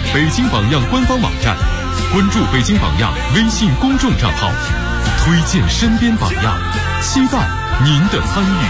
北京榜样官方网站，关注北京榜样微信公众账号，推荐身边榜样，期待您的参与。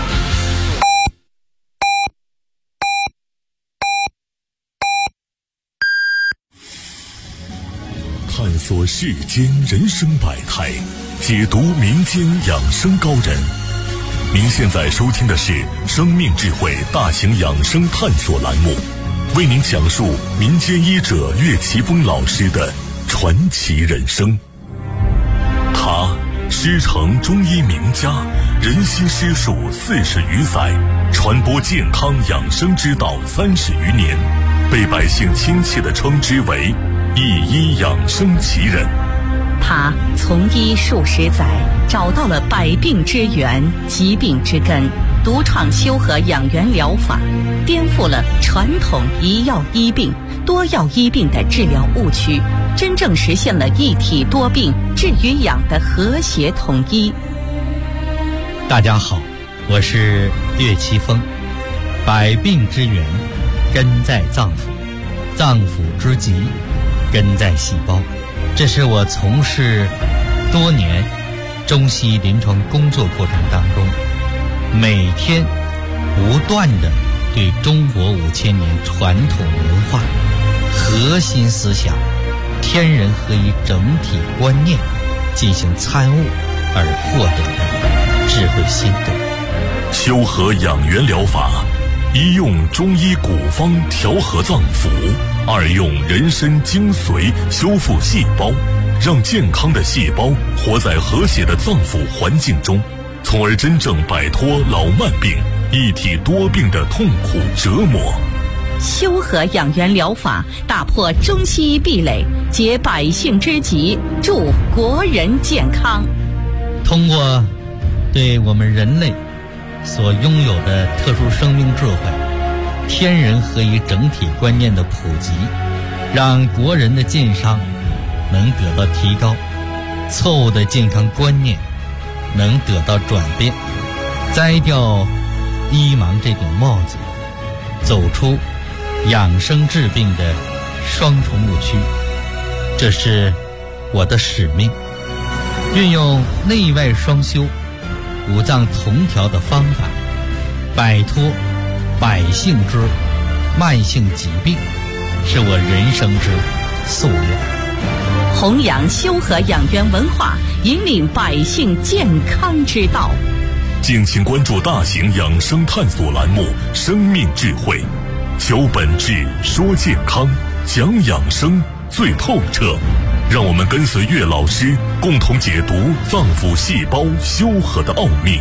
探索世间人生百态，解读民间养生高人。您现在收听的是生命智慧大型养生探索栏目，为您讲述民间医者岳奇峰老师的传奇人生。他师承中医名家，人心师术40余载，传播健康养生之道30余年，被百姓亲切地称之为一医养生奇人。 他从医数十载，找到了百病之源、疾病之根，独创修和养元疗法，颠覆了传统一药医病、多药医病的治疗误区，真正实现了一体多病、治与养的和谐统一。 大家好，我是岳奇峰。百病之源根在脏腑，脏腑之疾根在细胞。这是我从事多年中西医临床工作过程当中，每天不断地对中国5000年传统文化核心思想天人合一整体观念进行参悟而获得的智慧心得。 修和养元疗法，一用中医古方调和脏腑，二用人参精髓修复细胞，让健康的细胞活在和谐的脏腑环境中，从而真正摆脱老慢病、一体多病的痛苦折磨。 修和养元疗法打破中西医壁垒，解百姓之急，助国人健康。 通过对我们人类所拥有的特殊生命智慧、天人合一整体观念的普及，让国人的健康能得到提高，错误的健康观念能得到转变，摘掉医盲这顶帽子，走出养生治病的双重误区。这是我的使命，运用内外双修、五脏同调的方法，摆脱百姓之慢性疾病，是我人生之夙愿。 弘扬修和养元文化，引领百姓健康之道。 敬请关注大型养生探索栏目《生命智慧》，求本质，说健康，讲养生最透彻。让我们跟随岳老师，共同解读脏腑细胞修和的奥秘。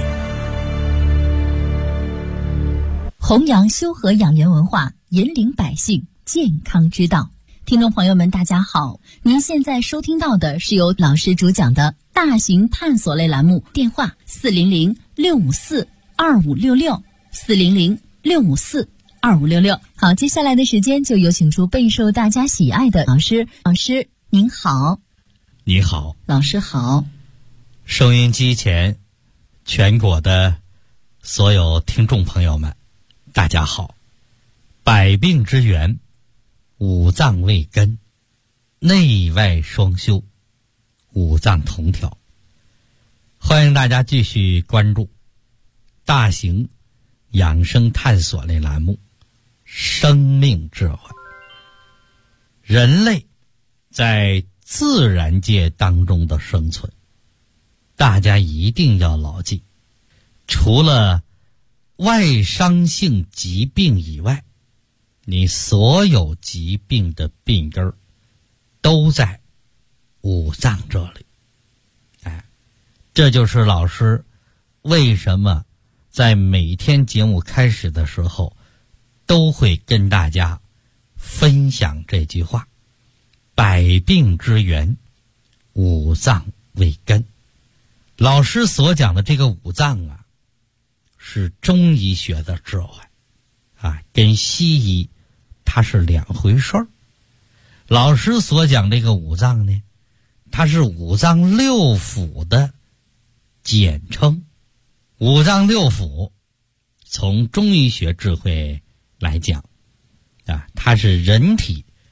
弘扬修和养元文化，引领百姓健康之道。听众朋友们大家好，您现在收听到的是由老师主讲的大型探索类栏目，电话400-654-2566 400-654-2566。好，接下来的时间就有请出备受大家喜爱的老师。老师您好。 你好。 老师好。 收音机前全国的所有听众朋友们大家好。百病之源，五脏为根，内外双修，五脏同调。欢迎大家继续关注大型养生探索类栏目《生命智慧》。人类在自然界当中的生存，大家一定要牢记，除了外伤性疾病以外，你所有疾病的病根儿都在五脏这里。这就是老师为什么在每天节目开始的时候都会跟大家分享这句话：百病之源，五脏为根。老师所讲的这个五脏啊，是中医学的智慧啊，跟西医它是两回事儿。老师所讲这个五脏呢，它是五脏六腑的简称。五脏六腑从中医学智慧来讲啊，它是人体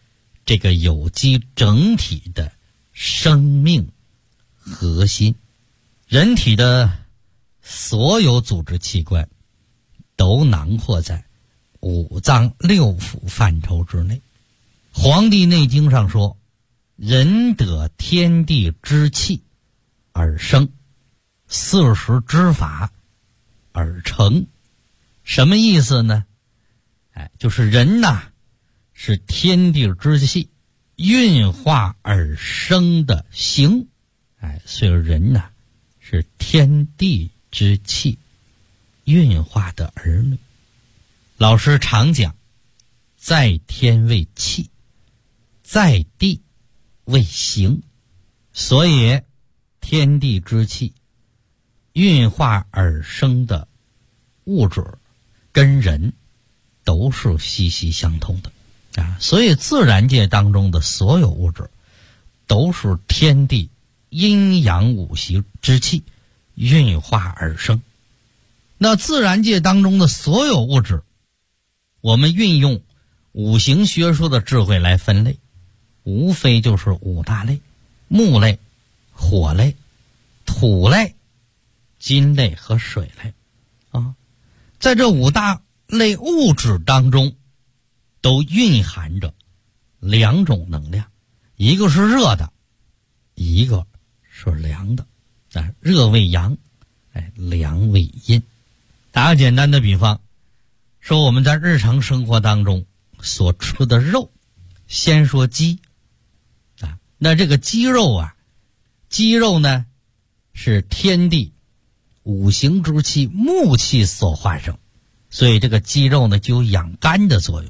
这个有机整体的生命核心。人体的所有组织器官都囊括在五脏六腑范畴之内。黄帝内经上说，人得天地之气而生，40之法而成。什么意思呢？就是人呐，是天地之气运化而生的形。所以人呐，是天地之气运化的儿女。老师常讲，在天为气，在地为形。所以天地之气运化而生的物质跟人都是息息相通的所以自然界当中的所有物质都是天地阴阳五行之气运化而生。那自然界当中的所有物质，我们运用五行学说的智慧来分类，无非就是五大类：木类、火类、土类、金类和水类在这五大类物质当中，都蕴含着两种能量，一个是热的，一个是凉的热为阳，凉为阴。打个简单的比方，说我们在日常生活当中所吃的肉，先说鸡那这个鸡肉呢是天地五行之气木气所化生，所以这个鸡肉呢就有养肝的作用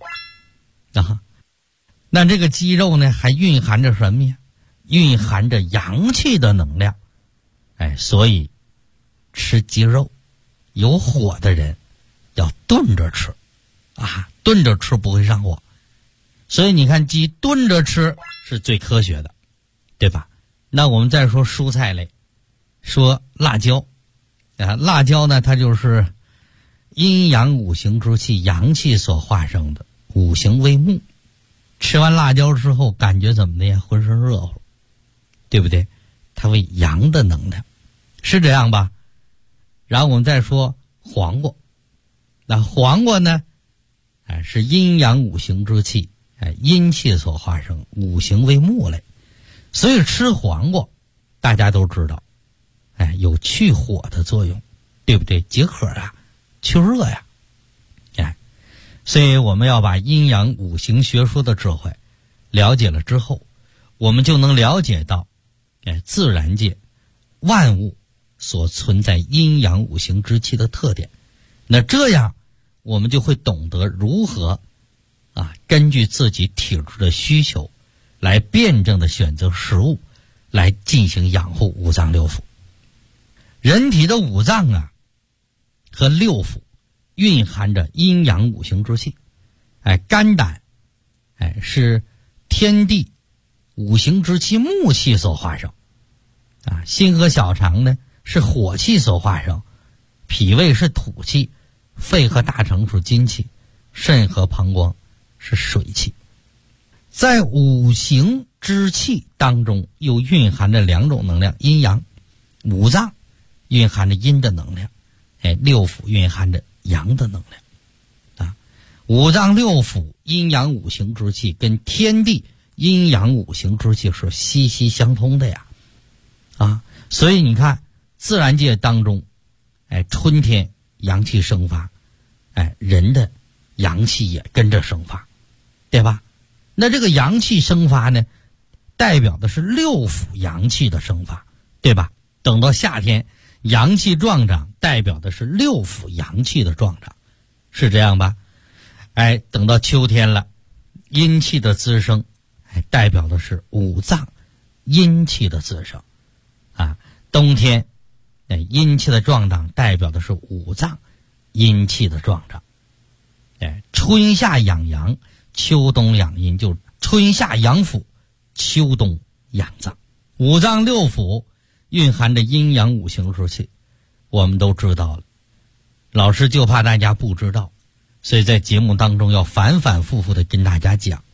那这个鸡肉呢还蕴含着什么呀？蕴含着阳气的能量所以吃鸡肉有火的人要炖着吃炖着吃不会上火。所以你看鸡炖着吃是最科学的，对吧？那我们再说蔬菜类，说辣椒辣椒呢它就是阴阳五行之气阳气所化生的，五行为木。吃完辣椒之后感觉怎么的呀？浑身热乎，对不对？它为阳的能量，是这样吧？然后我们再说黄瓜，那黄瓜呢是阴阳五行之气阴气所化生，五行为木类。所以吃黄瓜大家都知道有去火的作用，对不对？解渴去热所以我们要把阴阳五行学说的智慧了解了之后，我们就能了解到自然界万物所存在阴阳五行之气的特点。那这样我们就会懂得如何根据自己体质的需求来辩证的选择食物，来进行养护五脏六腑。人体的五脏和六腑蕴含着阴阳五行之气肝胆是天地五行之气木气所化生心和小肠呢是火气所化生，脾胃是土气，肺和大肠是金气，肾和膀胱是水气。在五行之气当中又蕴含着两种能量，阴阳。五脏蕴含着阴的能量六腑蕴含着阳的能量五脏六腑阴阳五行之气跟天地阴阳五行之气是息息相通的所以你看自然界当中春天阳气生发人的阳气也跟着生发，对吧？那这个阳气生发呢代表的是六腑阳气的生发，对吧？等到夏天阳气壮长代表的是六腑阳气的壮长，是这样吧？等到秋天了，阴气的滋生代表的是五脏阴气的滋生冬天阴气的壮长代表的是五脏阴气的壮长春夏养阳，秋冬养阴，就春夏养腑，秋冬养脏。五脏六腑蕴含着阴阳五行之气，我们都知道了。老师就怕大家不知道，所以在节目当中要反反复复的跟大家讲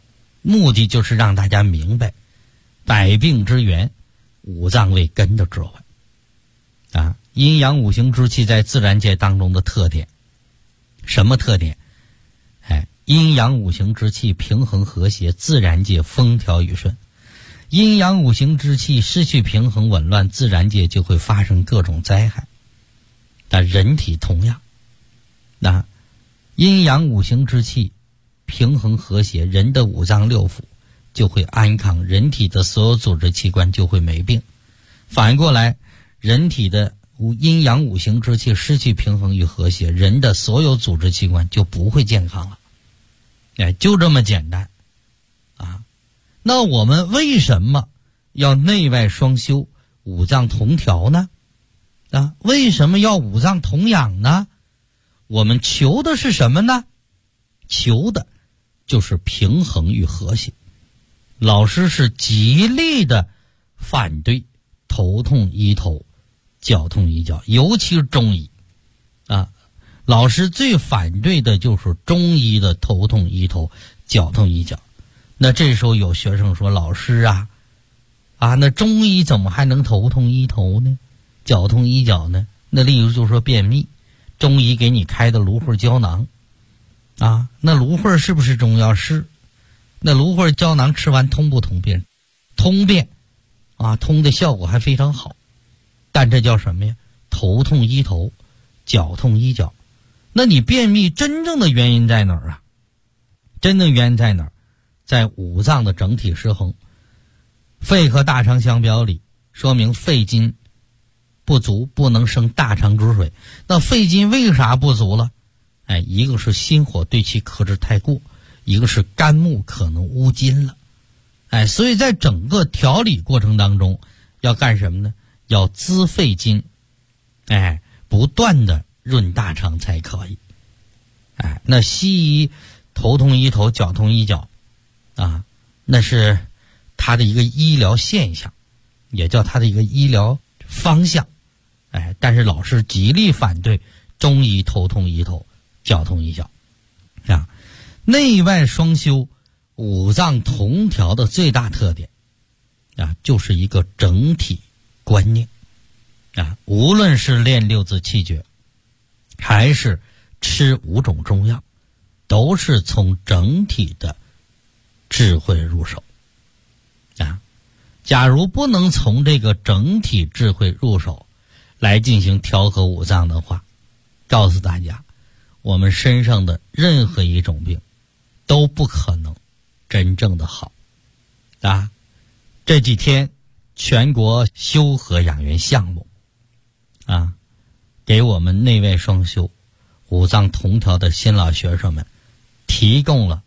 目的就是让大家明白百病之源，五脏为根的智慧啊。阴阳五行之气在自然界当中的特点，什么特点？阴阳五行之气平衡和谐，自然界风调雨顺。阴阳五行之气失去平衡紊乱，自然界就会发生各种灾害。但人体同样，那阴阳五行之气平衡和谐，人的五脏六腑就会安康，人体的所有组织器官就会没病。反过来，人体的阴阳五行之气失去平衡与和谐，人的所有组织器官就不会健康了。就这么简单啊。那我们为什么要内外双修，五脏同调呢？为什么要五脏同养呢？我们求的是什么呢？求的就是平衡与和谐。老师是极力的反对头痛医头，脚痛医脚，尤其是中医啊。老师最反对的就是中医的头痛医头，脚痛医脚。那这时候有学生说，老师啊，那中医怎么还能头痛医头呢，脚痛医脚呢？那例如就说便秘，中医给你开的芦荟胶囊啊，那芦荟是不是中药？是。那芦荟胶囊吃完通不通便？通便啊，通的效果还非常好。但这叫什么呀？头痛医头，脚痛医脚。那你便秘真正的原因在哪儿啊？真正原因在哪儿？在五脏的整体失衡。肺和大肠相表里，说明肺金不足，不能生大肠之水。那肺金为啥不足了？一个是心火对其克制太过，一个是肝木可能乌金了。所以在整个调理过程当中要干什么呢？要滋肺金，不断的润大肠才可以。那西医头痛医头，脚痛医脚啊，那是它的一个医疗现象，也叫它的一个医疗方向。但是老师极力反对中医头痛医头，脚痛医脚啊。内外双修，五脏同调的最大特点啊，就是一个整体观念啊。无论是练六字气诀，还是吃5种中药，都是从整体的智慧入手啊。假如不能从这个整体智慧入手来进行调和五脏的话，告诉大家，我们身上的任何一种病都不可能真正的好啊。这几天全国修和养元项目啊，给我们内外双修、五脏同调的新老学生们提供了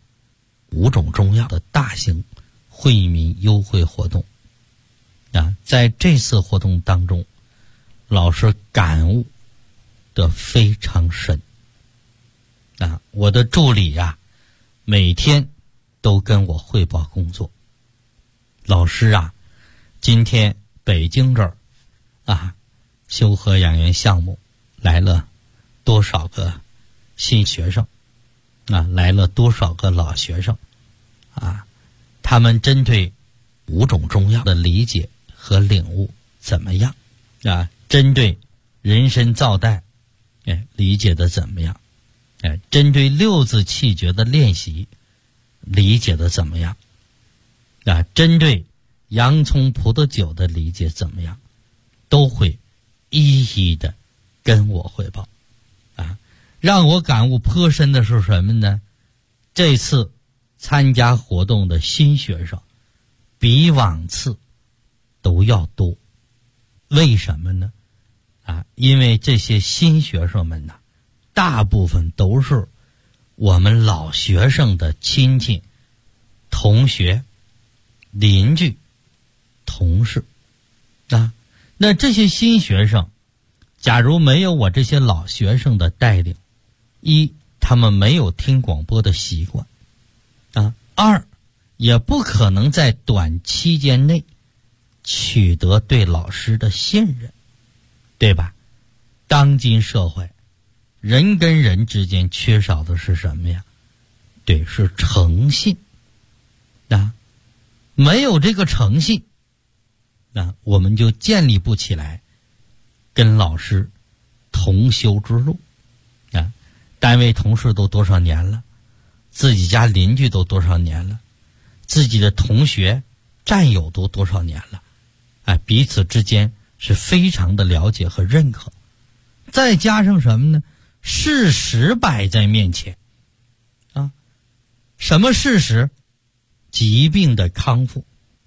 5种中药的大型惠民优惠活动啊。在这次活动当中，老师感悟的非常深啊。我的助理啊，每天都跟我汇报工作。老师啊，今天北京这儿啊，修和养元项目来了多少个新学生啊，来了多少个老学生啊？他们针对5种中药的理解和领悟怎么样啊？针对人参皂苷理解的怎么样？针对六字气诀的练习理解的怎么样啊？针对洋葱葡萄酒的理解怎么样？都会一一的跟我汇报啊。让我感悟颇深的是什么呢？这次参加活动的新学生比往次都要多。为什么呢？因为这些新学生们大部分都是我们老学生的亲戚、同学、邻居、同事啊。那这些新学生假如没有我这些老学生的带领，一，他们没有听广播的习惯啊；二，也不可能在短期间内取得对老师的信任，对吧？当今社会，人跟人之间缺少的是什么呀？对，是诚信没有这个诚信，我们就建立不起来跟老师同修之路。单位同事都多少年了，自己家邻居都多少年了，自己的同学战友都多少年了，彼此之间是非常的了解和认可。再加上什么呢？事实摆在面前什么事实？疾病的康复，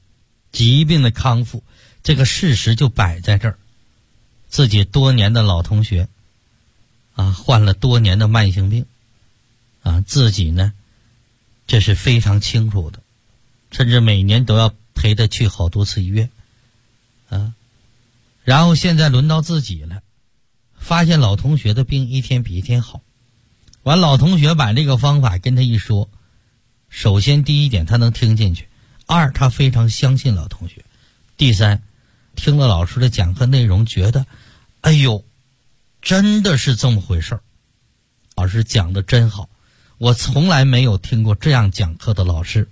这个事实就摆在这儿。自己多年的老同学患了多年的慢性病自己呢这是非常清楚的，甚至每年都要陪他去好多次医院然后现在轮到自己了，发现老同学的病一天比一天好，完老同学把这个方法跟他一说，首先第一点他能听进去，二他非常相信老同学，第三听了老师的讲课内容觉得哎呦真的是这么回事儿，老师讲的真好，我从来没有听过这样讲课的老师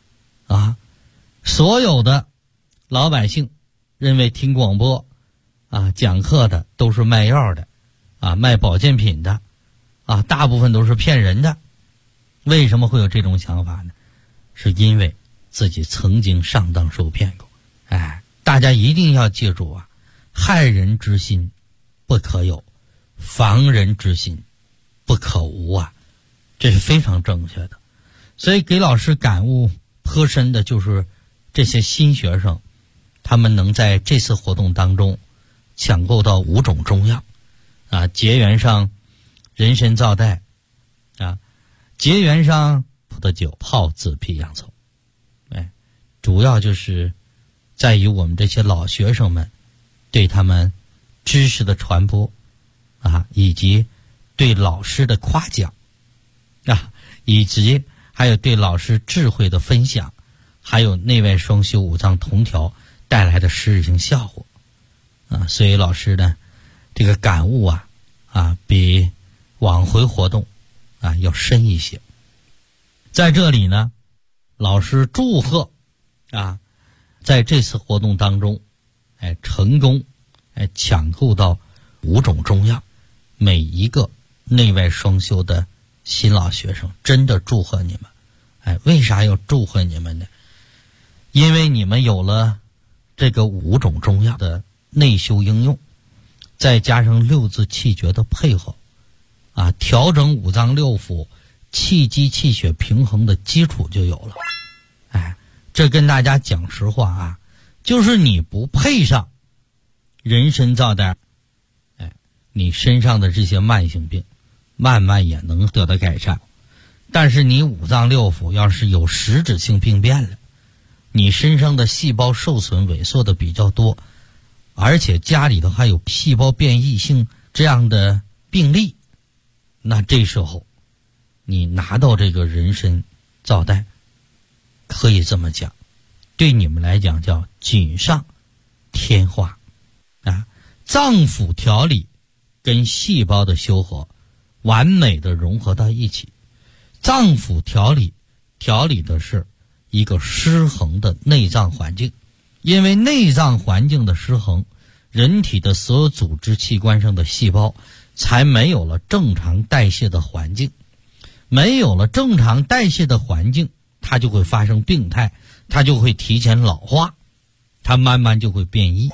所有的老百姓认为听广播讲课的都是卖药的卖保健品的大部分都是骗人的。为什么会有这种想法呢？是因为自己曾经上当受骗过。大家一定要记住害人之心不可有，防人之心不可无这是非常正确的。所以给老师感悟颇深的就是这些新学生，他们能在这次活动当中抢购到5种中药结缘上人参皂带结缘上葡萄酒泡紫皮洋葱主要就是在于我们这些老学生们对他们知识的传播以及对老师的夸奖以及还有对老师智慧的分享，还有内外双修五脏同调带来的实质性效果所以老师呢这个感悟比往回活动要深一些。在这里呢老师祝贺在这次活动当中成功抢购到5种中药，每一个内外双修的新老学生真的祝贺你们。为啥要祝贺你们呢？因为你们有了这个5种中药的内修应用，再加上6字气诀的配合调整五脏六腑气机气血平衡的基础就有了。这跟大家讲实话就是你不配上人参皂带你身上的这些慢性病慢慢也能得到改善。但是你五脏六腑要是有实质性病变了，你身上的细胞受损萎缩的比较多，而且家里头还有细胞变异性这样的病例，那这时候你拿到这个人参皂带，可以这么讲，对你们来讲叫锦上添花脏腑调理跟细胞的修合完美的融合到一起。脏腑调理的是一个失衡的内脏环境，因为内脏环境的失衡，人体的所有组织器官上的细胞才没有了正常代谢的环境，没有了正常代谢的环境，它就会发生病态，它就会提前老化，它慢慢就会变异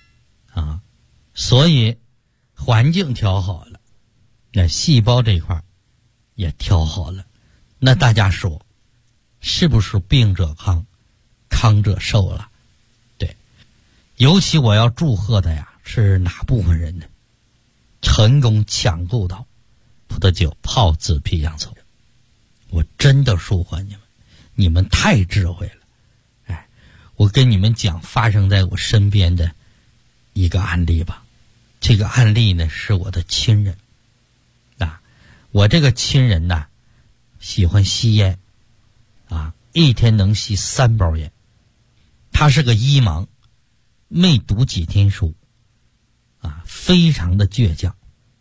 所以环境调好了，那细胞这块也调好了，那大家说是不是病者康，康者寿了？对，尤其我要祝贺的是哪部分人呢？成功抢购到葡萄酒泡紫皮洋葱，我真的祝贺你们，你们太智慧了。我跟你们讲发生在我身边的一个案例吧。这个案例呢是我的亲人我这个亲人喜欢吸烟一天能吸3包烟。他是个医盲，没读几天书非常的倔强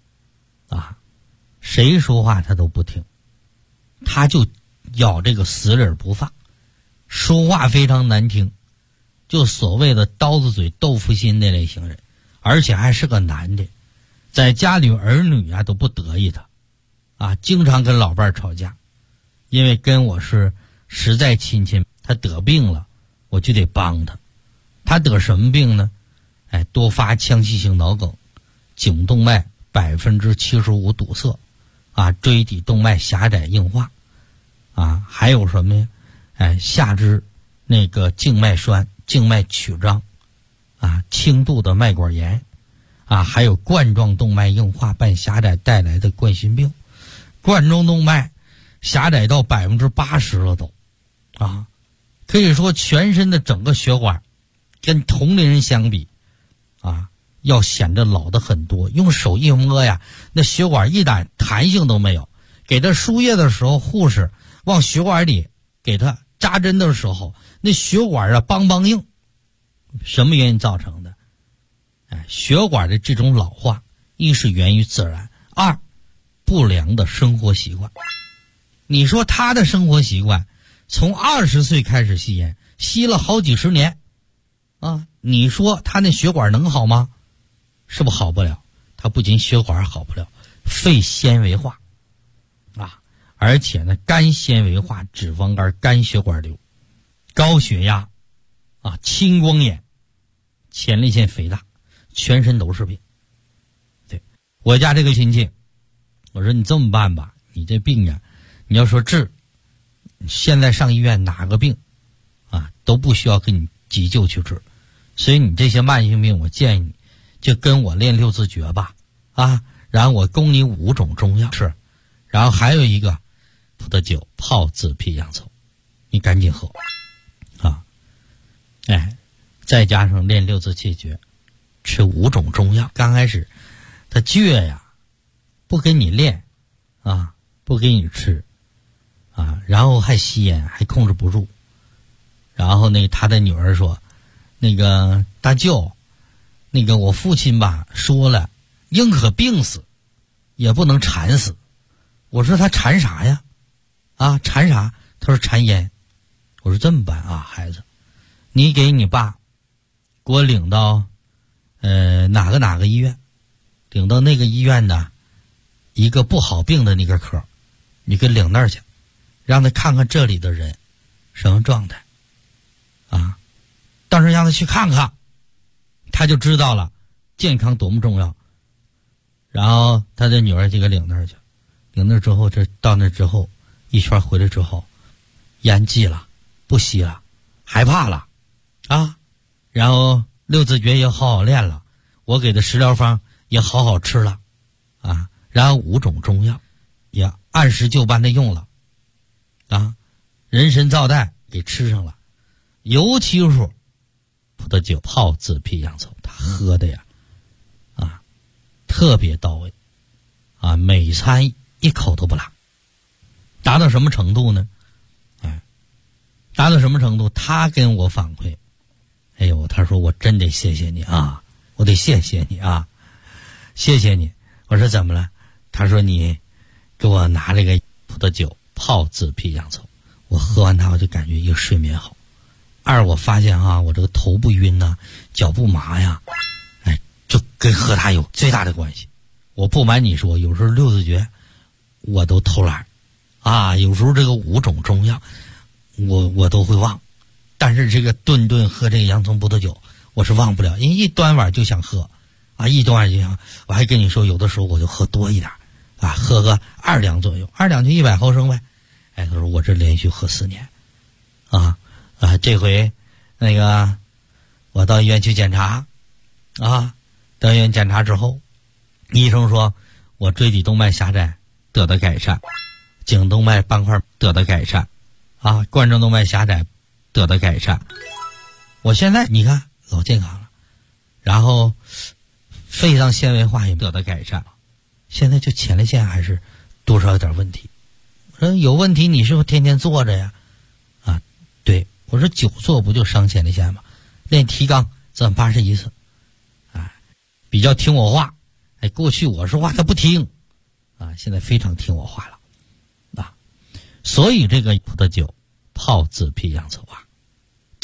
谁说话他都不听，他就咬这个死理不放， 说话非常难听，就所谓的刀子嘴豆腐心那类型人，而且还是个男的，在家里儿女啊都不得意他啊，经常跟老伴儿吵架，因为跟我是实在亲戚，他得病了我就得帮他。他得什么病呢？多发腔隙性脑梗，颈动脉75%堵塞啊，椎底动脉狭窄硬化啊，还有什么呀？下肢那个静脉栓、静脉曲张啊，轻度的脉管炎啊，还有冠状动脉硬化伴狭窄带来的冠心病，冠状动脉狭窄到80%了都啊，可以说全身的整个血管跟同龄人相比啊，要显得老的很多。用手一摸呀，那血管一点弹性都没有。给他输液的时候，护士往血管里给他扎针的时候，那血管啊梆梆硬。什么原因造成的？血管的这种老化，一是源于自然，二不良的生活习惯。你说他的生活习惯，从20岁开始吸烟，吸了好几十年啊，你说他那血管能好吗？是不是好不了？他不仅血管好不了，肺纤维化啊，而且呢肝纤维化、脂肪肝、肝血管瘤、高血压啊、青光眼、前列腺肥大，全身都是病。对，我家这个亲戚，我说你这么办吧，你这病呀，你要说治，现在上医院哪个病啊都不需要跟你急救去治，所以你这些慢性病，我建议你就跟我练6字诀吧啊，然后我供你5种中药吃，然后还有一个葡萄酒泡自皮洋葱，你赶紧喝啊！再加上练6字气诀，吃5种中药。刚开始他倔呀，不跟你练啊，不给你吃啊，然后还吸烟，还控制不住。然后他的女儿说，那个大舅，那个我父亲吧说了，宁可病死也不能馋死。我说他馋啥呀？啊，馋啥？他说馋烟。我说这么办啊，孩子，你给你爸给我领到哪个医院，领到那个医院的一个不好病的那个科，你给领那儿去，让他看看这里的人什么状态啊，到时候让他去看看，他就知道了健康多么重要。然后他的女儿就给领那儿去，领那儿之后，到那之后一圈回来之后，烟戒了，不吸了，害怕了啊，然后6字诀也好好练了，我给的食疗方也好好吃了啊，然后5种中药也按时就班的用了啊，人参皂苷给吃上了，尤其是葡萄酒泡自皮洋葱，他喝的呀啊特别到位啊，每餐一口都不落。达到什么程度呢？达到什么程度？他跟我反馈，哎呦，他说我真得谢谢你啊，我得谢谢你啊，谢谢你。我说怎么了？他说你给我拿了个葡萄酒泡自皮洋葱，我喝完它我就感觉一个睡眠好，二我发现啊，我这个头不晕呐，脚不麻呀，就跟喝它有最大的关系。我不瞒你说，有时候6字诀我都偷懒啊，有时候这个5种中药我都会忘，但是这个顿喝这个洋葱葡萄酒我是忘不了，因为一端碗就想喝啊，一端碗就想。我还跟你说，有的时候我就喝多一点啊，喝个2两左右，2两就100毫升呗。他说我这连续喝4年啊，这回那个我到医院去检查啊，到医院检查之后，医生说我椎底动脉狭窄得到改善，颈动脉斑块得到改善啊，冠状动脉狭窄得到改善，我现在你看老健康了，然后肺上纤维化也得到改善了，现在就前列腺还是多少有点问题。我说有问题你是不是天天坐着呀？啊，对，我说久坐不就伤前列腺吗？练提肛怎么81次，比较听我话。过去我说话他不听啊，现在非常听我话了啊。所以这个葡萄酒泡自皮洋葱啊，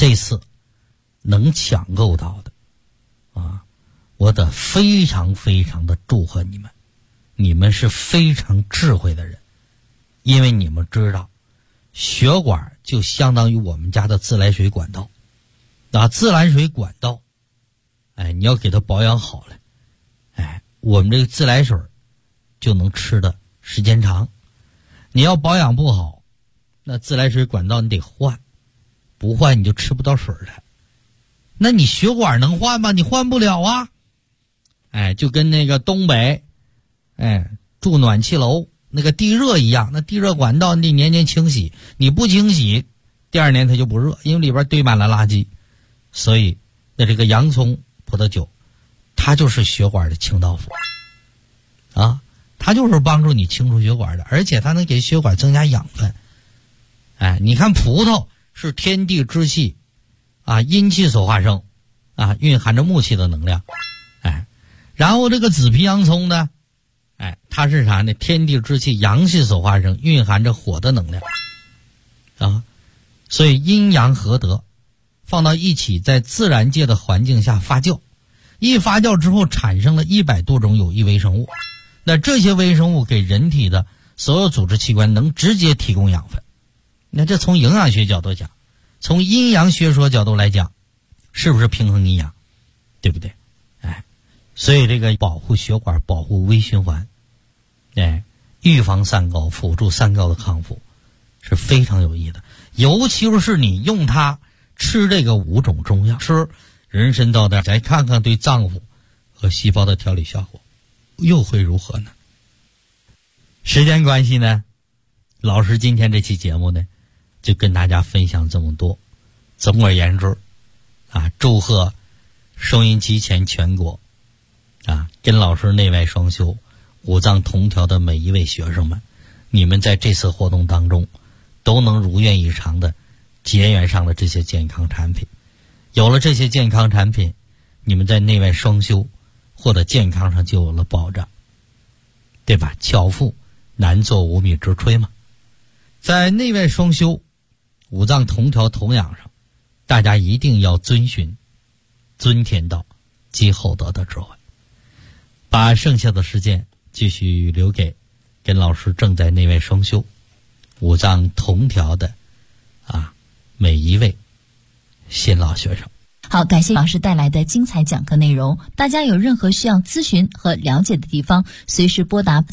这次能抢购到的啊，我得非常非常的祝贺你们，你们是非常智慧的人，因为你们知道血管就相当于我们家的自来水管道啊，自来水管道你要给它保养好了，我们这个自来水就能吃的时间长。你要保养不好，那自来水管道你得换，不换你就吃不到水了。那你血管能换吗？你换不了啊。就跟那个东北住暖气楼那个地热一样，那地热管道你得年年清洗，你不清洗第二年它就不热，因为里边堆满了垃圾。所以那这个洋葱葡萄酒它就是血管的清道夫啊，它就是帮助你清除血管的，而且它能给血管增加养分。你看葡萄是天地之气啊，阴气所化生啊，蕴含着木气的能量。然后这个紫皮洋葱呢，它是啥呢？天地之气阳气所化生，蕴含着火的能量啊，所以阴阳合德放到一起，在自然界的环境下发酵，一发酵之后产生了100多种有益微生物，那这些微生物给人体的所有组织器官能直接提供养分。那这从营养学角度讲，从阴阳学说角度来讲，是不是平衡阴阳，对不对？所以这个保护血管，保护微循环，预防三高，辅助三高的康复是非常有益的。尤其是你用它吃这个5种中药，吃人参皂苷，再看看对脏腑和细胞的调理效果又会如何呢？时间关系呢，老师今天这期节目呢就跟大家分享这么多。总而言之祝贺收音机前全国跟老师内外双修五脏同调的每一位学生们，你们在这次活动当中都能如愿以偿的结缘上了这些健康产品。有了这些健康产品，你们在内外双修或者健康上就有了保障，对吧？巧妇难做无米之炊嘛。在内外双修五脏同调同养上，大家一定要遵循尊天道积厚德的智慧。把剩下的时间继续留给跟老师正在内外双修五脏同调的每一位新老学生。 好，感谢老师带来的精彩讲课内容。大家有任何需要咨询和了解的地方，随时拨打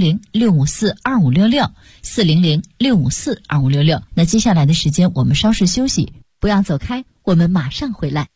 400-654-2566 400-654-2566。那接下来的时间我们稍事休息，不要走开，我们马上回来。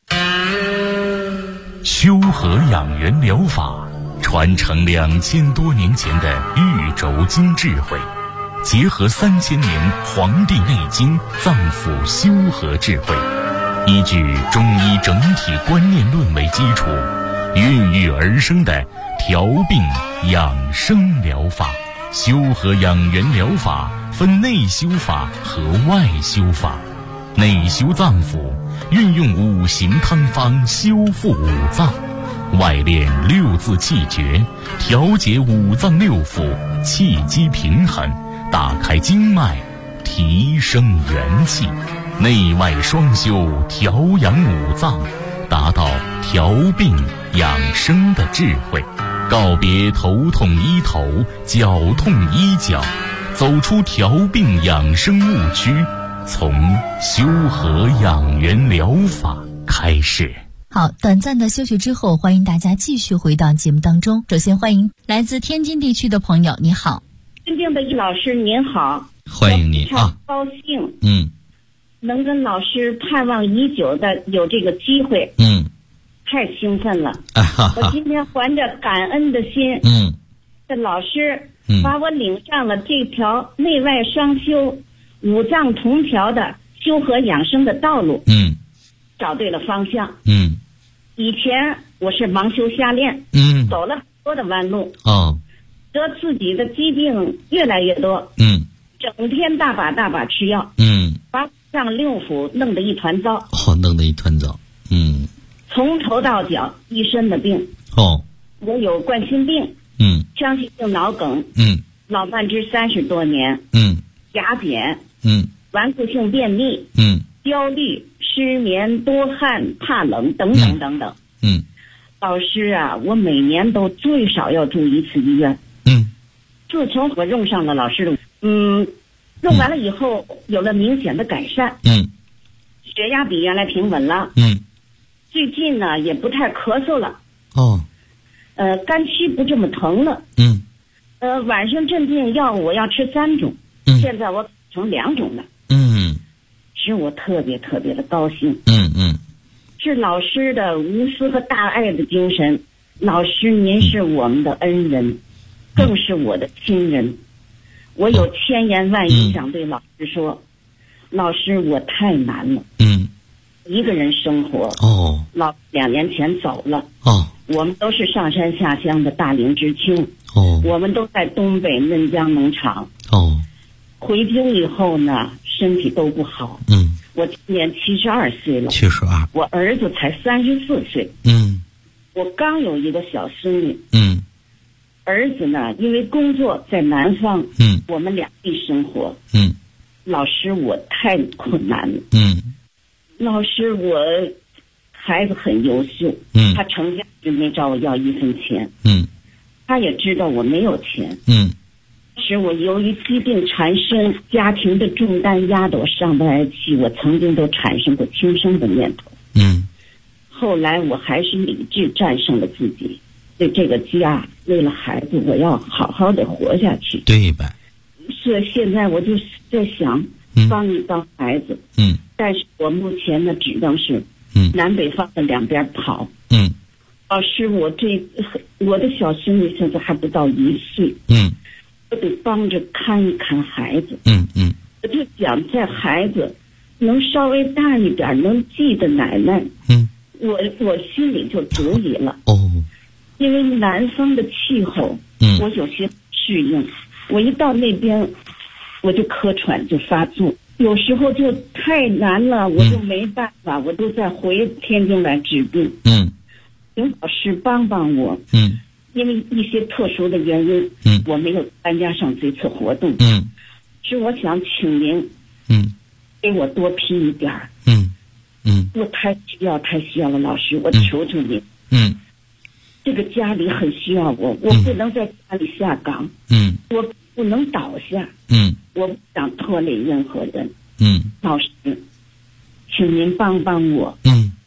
修和养元疗法传承2000多年前的玉轴经智慧，结合3000年《黄帝内经》脏腑修和智慧，依据中医整体观念论为基础，孕育而生的调病养生疗法。修和养元疗法分内修法和外修法。内修脏腑，运用5行汤方修复五脏；外练6字气诀，调节五脏六腑，气机平衡，打开经脉，提升元气。内外双修，调养五脏，达到调病养生的智慧。告别头痛医头，脚痛医脚，走出调病养生误区，从修和养元疗法开始。 好，短暂的休息之后，欢迎大家继续回到节目当中。首先欢迎来自天津地区的朋友，你好。 尊敬的易老师您好， 欢迎你啊！ 高兴，能跟老师盼望已久的有这个机会，太兴奋了。我今天怀着感恩的心，这老师把我领上了这条内外双修、五脏同调的修和养生的道路，找对了方向。以前我是盲修瞎练，走了很多的弯路，得自己的疾病越来越多，整天大把吃药，把上六腑弄得一团糟， 弄得一团糟， 从头到脚一身的病。我有冠心病，腔隙性脑梗，老慢支30多年，牙癣，顽固性便秘， 焦虑、失眠、多汗、怕冷等等等等。老师啊，我每年都最少要住1次医院。自从我用上了老师的，用完了以后有了明显的改善。血压比原来平稳了。最近呢也不太咳嗽了。肝区不这么疼了。晚上镇定药我要吃3种，现在我成2种了。使我特别特别的高兴。是老师的无私和大爱的精神。老师您是我们的恩人，更是我的亲人。我有千言万语想对老师说，老师我太难了。一个人生活。老2年前走了。我们都是上山下乡的大龄知青。我们都在东北嫩江农场。回京以后呢，身体都不好。我今年72岁了。 72。 我儿子才34岁。我刚有一个小孙女。儿子呢，因为工作在南方。我们2地生活。老师，我太困难了。老师，我孩子很优秀。他成家就没找我要1分钱。他也知道我没有钱。是我由于疾病缠身，家庭的重担压得我上不来气，我曾经都产生过轻生的念头。后来我还是理智战胜了自己，对这个家，为了孩子，我要好好的活下去。 对吧？ 所以现在我就在想，帮一帮孩子。但是我目前呢，只能是南北方的2边跑。老师，我的小孙女现在还不到1岁。我得帮着看一看孩子。我就想在孩子能稍微大一点，能记得奶奶。我心里就足矣了。因为南方的气候，我有些适应。我一到那边，我就咳喘就发作，有时候就太难了，我就没办法，我都在回天津来治病。请老师帮帮我。因为一些特殊的原因，我没有参加上这次活动。是我想请您，给我多批一点儿。我太需要了，老师，我求求您。这个家里很需要我，我不能在家里下岗。我不能倒下。我不想拖累任何人。老师，请您帮帮我。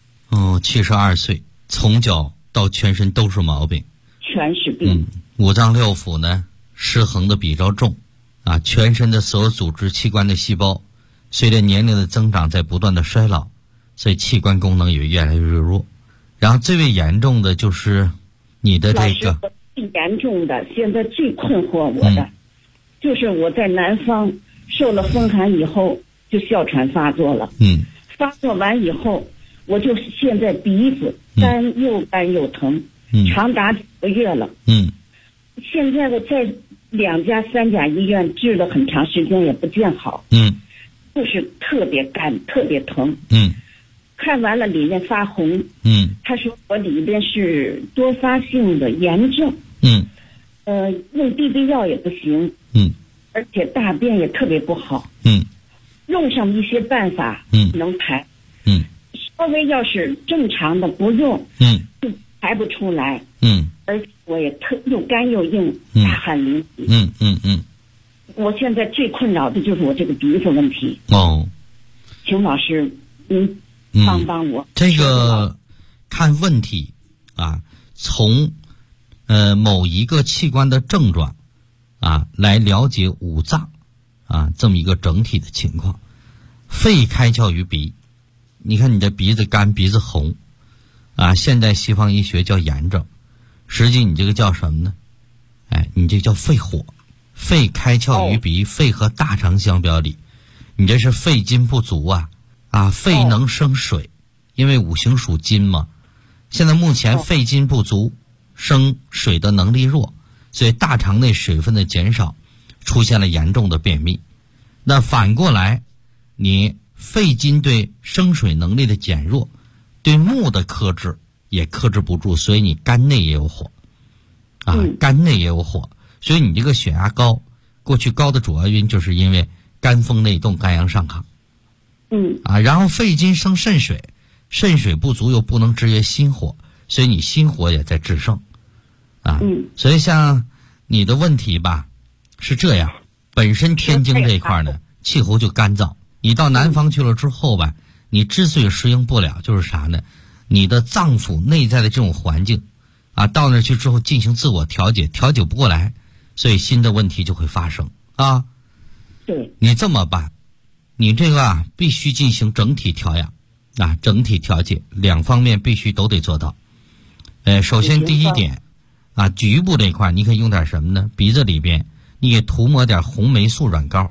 72岁，从脚到全身都是毛病。 全是病。 五脏六腑呢失衡的比较重。全身的所有组织器官的细胞随着年龄的增长在不断的衰老，所以器官功能也越来越弱。然后最为严重的就是你的这个最严重的，现在最困惑我的，就是我在南方受了风寒以后就哮喘发作了。发作完以后，我就现在鼻子干又疼，长达几个月了。现在我在2家3家医院治了很长时间也不见好。就是特别干，特别疼。看完了里面发红。他说我里边是多发性的炎症。用避孕药也不行。而且大便也特别不好。用上一些办法能排。稍微要是正常的不用，就排不出来。而且我也又干又硬，大汗淋漓。我现在最困扰的就是我这个鼻子问题。请老师您帮帮我。 这个看问题从某一个器官的症状来了解五脏这么一个整体的情况。肺开窍于鼻，你看你的鼻子干鼻子红现在西方医学叫炎症，实际你这个叫什么呢？你这叫肺火。肺开窍于鼻，肺和大肠相表里，你这是肺金不足肺能生水，因为五行属金嘛。现在目前肺金不足，生水的能力弱，所以大肠内水分的减少，出现了严重的便秘。那反过来，你肺金对生水能力的减弱，对木的克制也克制不住，所以你肝内也有火肝内也有火。所以你这个血压高，过去高的主要原因就是因为肝风内动，肝阳上亢然后肺金生肾水，肾水不足又不能制约心火，所以你心火也在炽盛所以像你的问题吧是这样，本身天津这一块呢气候就干燥，你到南方去了之后吧，你之所以适应不了就是啥呢，你的脏腑内在的这种环境到那去之后进行自我调节不过来，所以新的问题就会发生对， 你这么办，你这个必须进行整体调养整体调节，两方面必须都得做到。首先第一点局部这一块你可以用点什么呢？鼻子里边你给涂抹点红霉素软膏。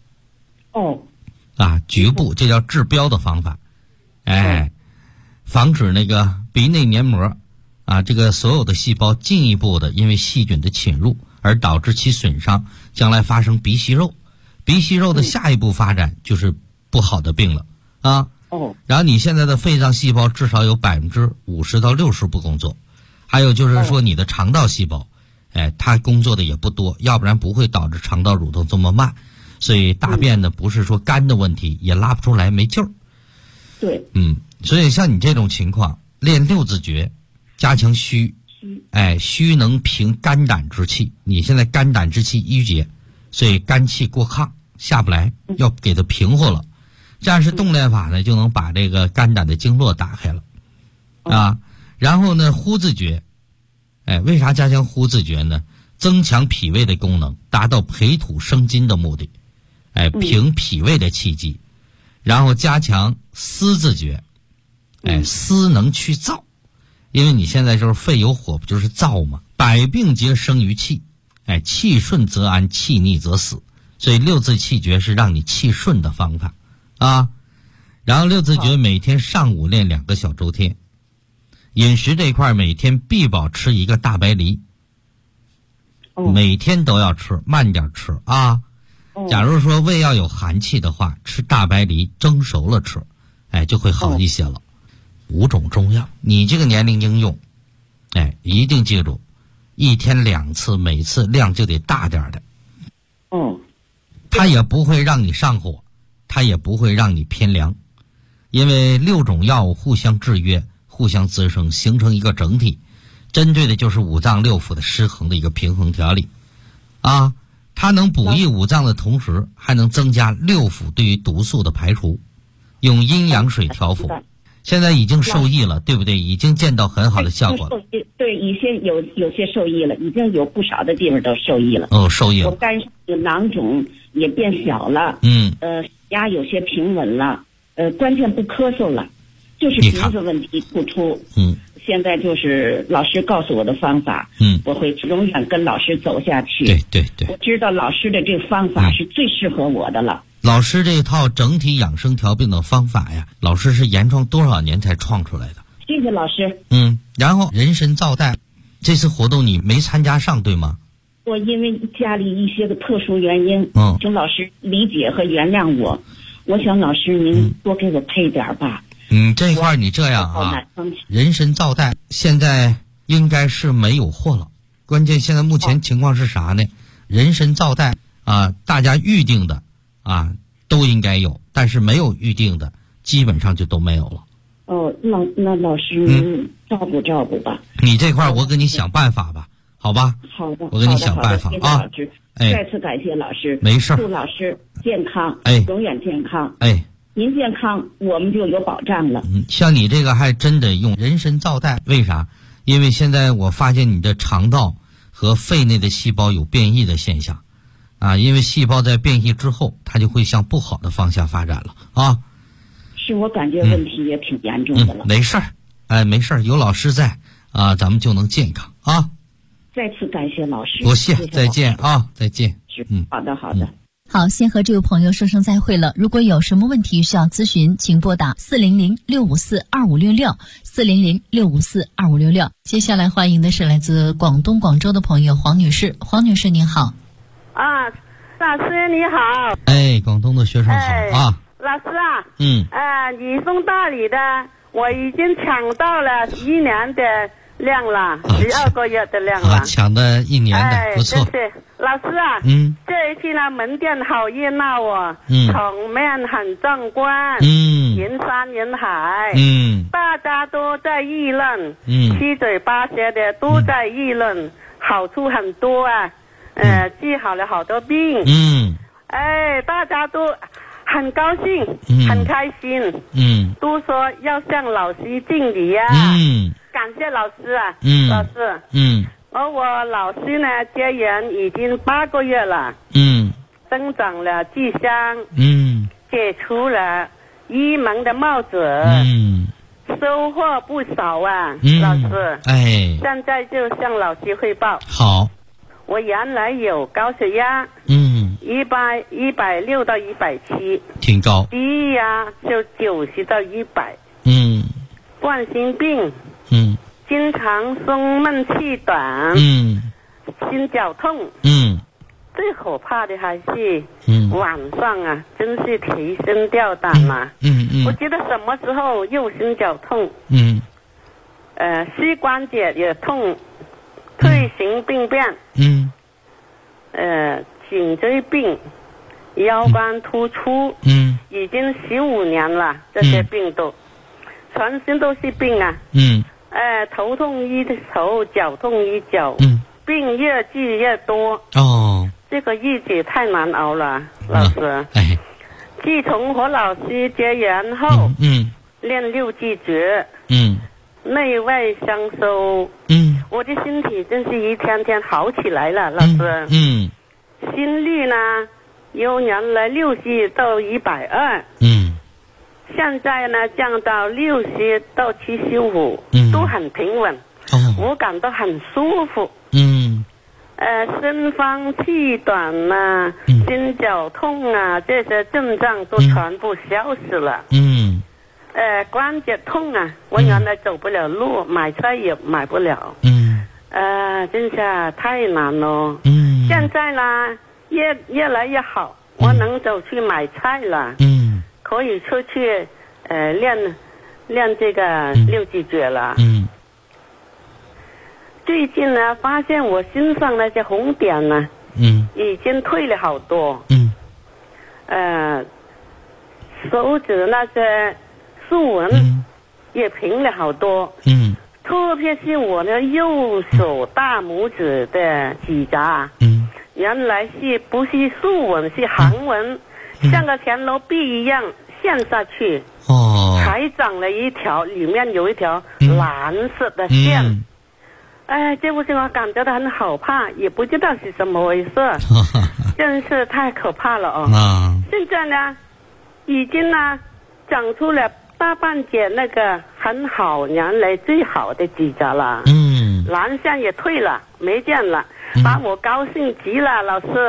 局部这叫治标的方法。防止那个鼻内黏膜这个所有的细胞进一步的因为细菌的侵入而导致其损伤，将来发生鼻息肉。鼻息肉的下一步发展就是不好的病了然后你现在的肺脏细胞至少有50%到60%不工作，还有就是说你的肠道细胞它工作的也不多，要不然不会导致肠道蠕动这么慢。所以大便呢不是说干的问题，也拉不出来，没劲儿。 对， 所以像你这种情况，练六字诀，加强虚，虚能平肝胆之气。你现在肝胆之气郁结，所以肝气过亢下不来，要给它平和了。这样是动练法呢，就能把这个肝胆的经络打开了然后呢，呼字诀，为啥加强呼字诀呢？增强脾胃的功能，达到培土生金的目的。平脾胃的气机。然后加强思字诀，思能去燥，因为你现在就是肺有火，不就是燥吗？百病皆生于气，气顺则安，气逆则死。所以六字气诀是让你气顺的方法然后六字诀每天上午练2个小周天。饮食这一块每天必保吃1个大白梨，每天都要吃，慢点吃假如说胃要有寒气的话，吃大白梨蒸熟了吃，就会好一些了。5种中药，你这个年龄应用，一定记住，1天2次，每次量就得大点的。它也不会让你上火，它也不会让你偏凉，因为6种药物互相制约，互相滋生，形成一个整体，针对的就是五脏六腑的失衡的一个平衡调理它能补益五脏的同时，还能增加六腑对于毒素的排除，用阴阳水调腑。现在已经受益了，对不对？已经见到很好的效果了。 对，有些受益了，已经有不少的地方都受益了。 受益了。 我肝上的囊肿也变小了，压有些平稳了，关键不咳嗽了，就是鼻子问题突出。现在就是老师告诉我的方法，我会永远跟老师走下去。 对， 我知道老师的这个方法是最适合我的了。 老师这套整体养生调病的方法呀，老师是研创多少年才创出来的？ 谢谢老师。 然后人参皂带，这次活动你没参加上，对吗？ 我因为家里一些个特殊原因，请老师理解和原谅我。我想老师您多给我配点吧。 这一块你这样人参皂带现在应该是没有货了。关键现在目前情况是啥呢？人参皂带大家预定的都应该有，但是没有预定的基本上就都没有了。 那老师您照顾照顾吧。 你这块我给你想办法吧，好吧？ 好的， 我给你想办法再次感谢老师， 没事， 祝老师健康，永远健康。您健康，我们就有保障了。 像你这个还真得用人参皂带，为啥？因为现在我发现你的肠道和肺内的细胞有变异的现象，因为细胞在变异之后，它就会向不好的方向发展了是我感觉问题也挺严重的了。 没事儿，没事儿，有老师在咱们就能健康再次感谢老师， 不谢，再见再见。 好的。 好，先和这位朋友说声再会了。如果有什么问题需要咨询，请拨打400-654-2566 400-654-2566。接下来欢迎的是来自广东广州的朋友黄女士。黄女士您好。 老师你好。 广东的学生好老师你送大礼的，我已经抢到了1年的亮了，12个月的亮了， 抢的1年的，不错。 谢谢老师啊，这一期呢门店好热闹哦，场面很壮观，人山人海，大家都在议论，七嘴八舌的都在议论，好处很多啊，治好了好多病，大家都很高兴，很开心，都说要向老师敬礼呀，感谢老师啊，老师，而我老师呢结缘已经8个月了，增长了智商，解除了愚蒙的帽子，收获不少啊，老师，现在就向老师汇报。 好， 我原来有高血压，160到170， 挺高， 低压就90到100，冠心病，经常胸闷气短，心绞痛，最可怕的还是晚上啊，真是提心吊胆嘛，我觉得什么时候又心绞痛，膝关节也痛，退行病变，颈椎病，腰关突出，已经15年了，这些病都，全身都是病啊，头痛医头，脚痛医脚，病越治越多，这个日子太难熬了，老师。自从和老师结缘后，练6字诀，内外相收，我的身体真是一天天好起来了，老师。心率呢，由原来60到120，现在呢降到60到75，都很平稳，我感到很舒服。心慌气短啊，心绞痛啊，这些症状都全部消失了。关节痛啊，我原来走不了路，买菜也买不了。真是太难了。现在呢，越来越好，我能走去买菜了。可以出去练这个6字诀了。最近呢，发现我身上那些红点呢，已经退了好多。手指那些竖纹也平了好多。特别是我的右手大拇指的指甲，原来不是竖纹，是横纹，像个田螺臂一样陷下去，还长了一条，里面有一条蓝色的线。这不是我感觉到很好怕，也不知道是什么回事，真是太可怕了现在呢，已经呢长出了大半截那个很好，原来最好的指甲了。蓝线也退了，没见了，把我高兴极了，老师。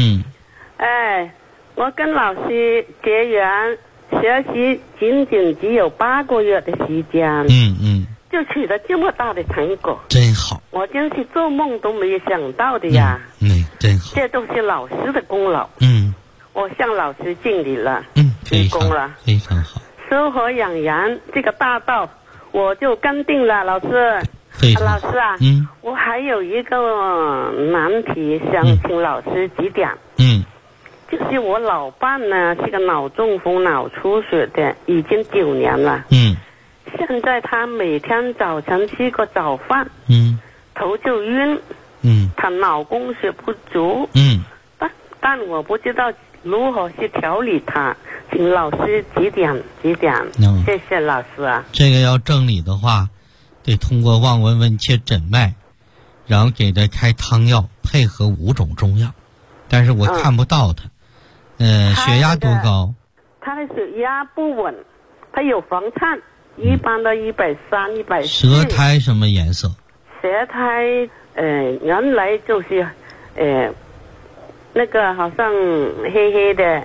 我跟老师结缘学习仅只有8个月的时间。就取得这么大的成果， 真好！ 我真是做梦都没有想到的呀。 真好！ 这都是老师的功劳。我向老师敬礼了。鞠躬了， 非常好。 收和养颜这个大道，我就跟定了，老师。老师啊，我还有一个难题想请老师指点。就是我老伴呢是个脑中风、脑出血的，已经9年了。现在他每天早晨吃个早饭，头就晕，他脑供血不足，但我不知道如何去调理他，请老师指点。谢谢老师啊。 这个要正理的话，得通过望闻问切诊脉，然后给他开汤药，配合5种中药，但是我看不到他。血压多高？ 他的血压不稳，他有房颤。一般的130、140。 舌苔什么颜色？ 舌苔原来就是那个好像黑黑的。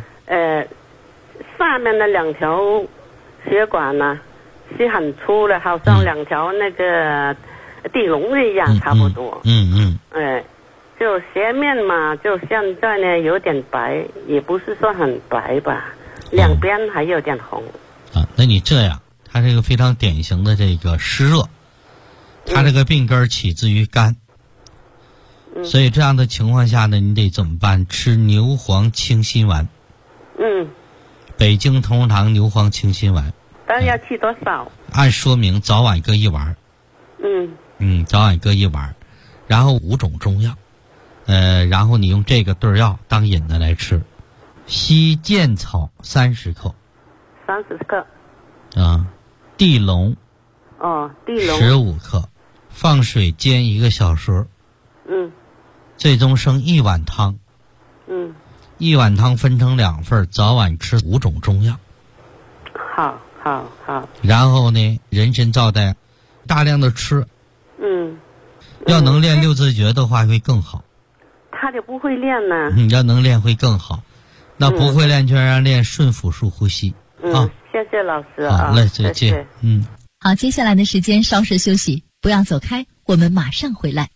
下面的2条血管呢是很粗的，好像2条那个地龙一样，差不多。就舌面嘛，就现在呢有点白，也不是说很白吧，两边还有点红。 那你这样。它这个非常典型的这个湿热， 他这个病根起自于肝，所以这样的情况下呢，你得怎么办？吃牛黄清心丸。北京同仁堂牛黄清心丸。 但要吃多少？ 按说明早晚各1丸。早晚各1丸，然后5种中药，然后你用这个对药当引子来吃。西涧草30克。 30克。 地龙。 地龙。 15克，放水煎1个小时。最终生1碗汤。1碗汤分成2份，早晚吃5种中药。 好。 然后呢，人参皂苷大量的吃。要能练6字诀的话会更好。 他就不会练呢。 要能练会更好。那不会练就让练顺腹式呼吸。 谢谢老师好嘞，再见。 好，接下来的时间稍事休息，不要走开，我们马上回来。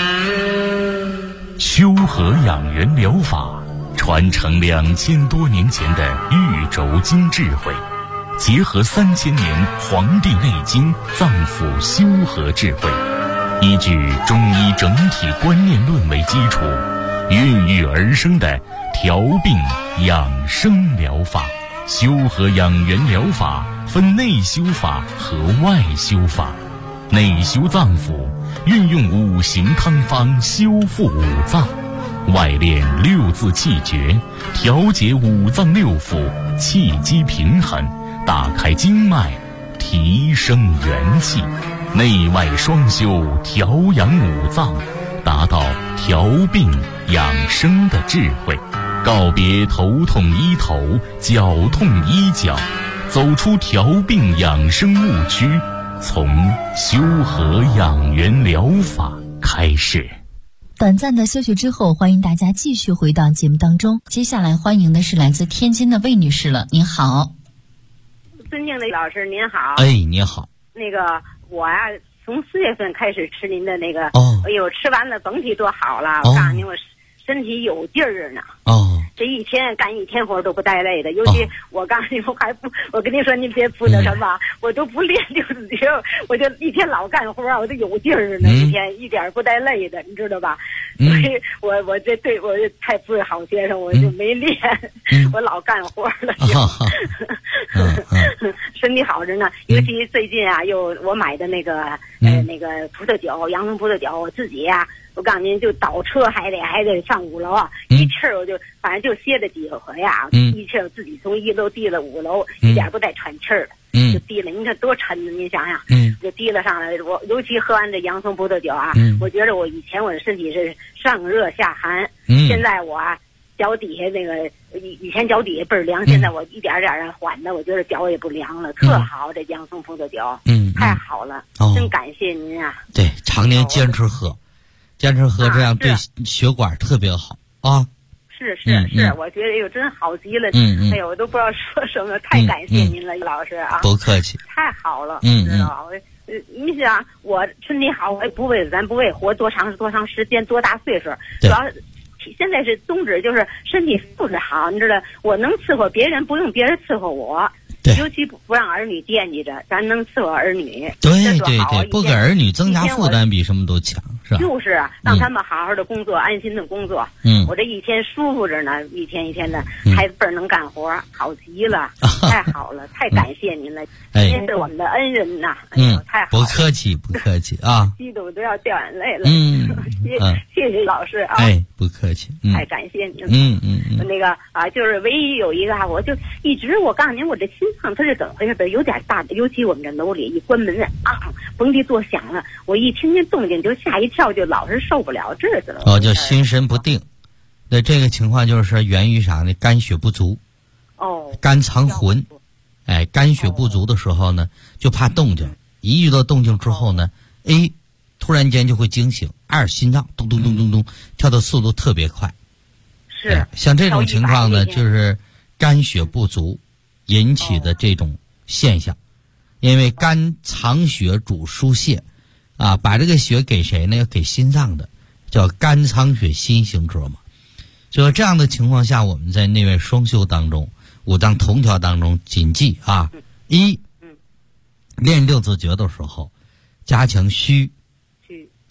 修和养元疗法传承2000多年前的玉轴经智慧，结合3000年《黄帝内经》脏腑修和智慧，依据中医整体观念论为基础，孕育而生的调病养生疗法。修和养元疗法分内修法和外修法。内修脏腑，运用5行汤方修复5脏；外练6字气诀，调节5脏6腑，气机平衡，打开经脉，提升元气。内外双修，调养5脏，达到调病养生的智慧。告别头痛医头，脚痛医脚，走出调病养生误区，从修和养元疗法开始。 短暂的休息之后，欢迎大家继续回到节目当中。接下来欢迎的是来自天津的魏女士了，您好。 尊敬的老师您好。 你好。 那个我呀，从4月份开始吃您的那个，哎呦，吃完了甭提多好了，我告诉你，我身体有劲儿呢。这一天干1天活都不带累的，尤其我告诉你，我跟你说，你别扑那什么，我都不练6字诀，我就一天老干活，我都有劲儿呢，一天一点不带累的，你知道吧？所以我这对我太不是好先生，我就没练，我老干活了，身体好着呢。尤其最近啊，我买的那个那个葡萄酒，洋葱葡萄酒，我自己呀。我告诉您，就倒车还得上5楼啊！一气儿我就反正就歇了几回呀，一气儿自己从1楼递了5楼，一点不带喘气儿的，就递了。您看多沉呢，您想想，就递了上来。我尤其喝完这洋葱葡萄酒啊，我觉得我以前我的身体是上热下寒，现在我脚底下那个以前脚底下倍儿凉，现在我一点点缓的，我觉得脚也不凉了，特好。这洋葱葡萄酒，太好了，真感谢您啊！ 对，常年坚持喝。坚持喝，这样对血管特别好啊！ 是，我觉得哎呦，真好极了！哎呦，我都不知道说什么，太感谢您了，老师啊！ 不客气， 太好了，知道你想我身体好，我也不为咱不为活多长时间多大岁数，主要现在是宗旨就是身体素质好，你知道，我能伺候别人，不用别人伺候我。尤其不让儿女惦记着，咱能伺候儿女。 对，不给儿女增加负担比什么都强，是吧？ 就是让他们好好的工作，安心的工作。我这一天舒服着呢，一天一天的，孩子倍儿能干活，好极了，太好了，太感谢您了，您是我们的恩人呐！太好了， 不客气啊！ 激动都要掉眼泪了。谢谢老师啊！ 不客气， 太感谢您了。那个啊，就是唯一有一个我就一直我告诉您，我这心脏它是怎么回事？有点大的，尤其我们这楼里一关门甭提多响了，我一听见动静就吓一跳，就老是受不了日子了。 就心神不定。那这个情况就是源于啥呢？肝血不足。肝藏魂。肝血不足的时候呢，就怕动静。一遇到动静之后呢，A，突然间就会惊醒；2，心脏咚咚咚咚咚跳的速度特别快。 是。 像这种情况呢，就是肝血不足引起的这种现象。因为肝藏血主疏泄，把这个血给谁呢？要给心脏的，叫肝藏血心行者嘛。就这样的情况下，我们在内外双修当中，5脏同调当中谨记1，练6字诀的时候，加强虚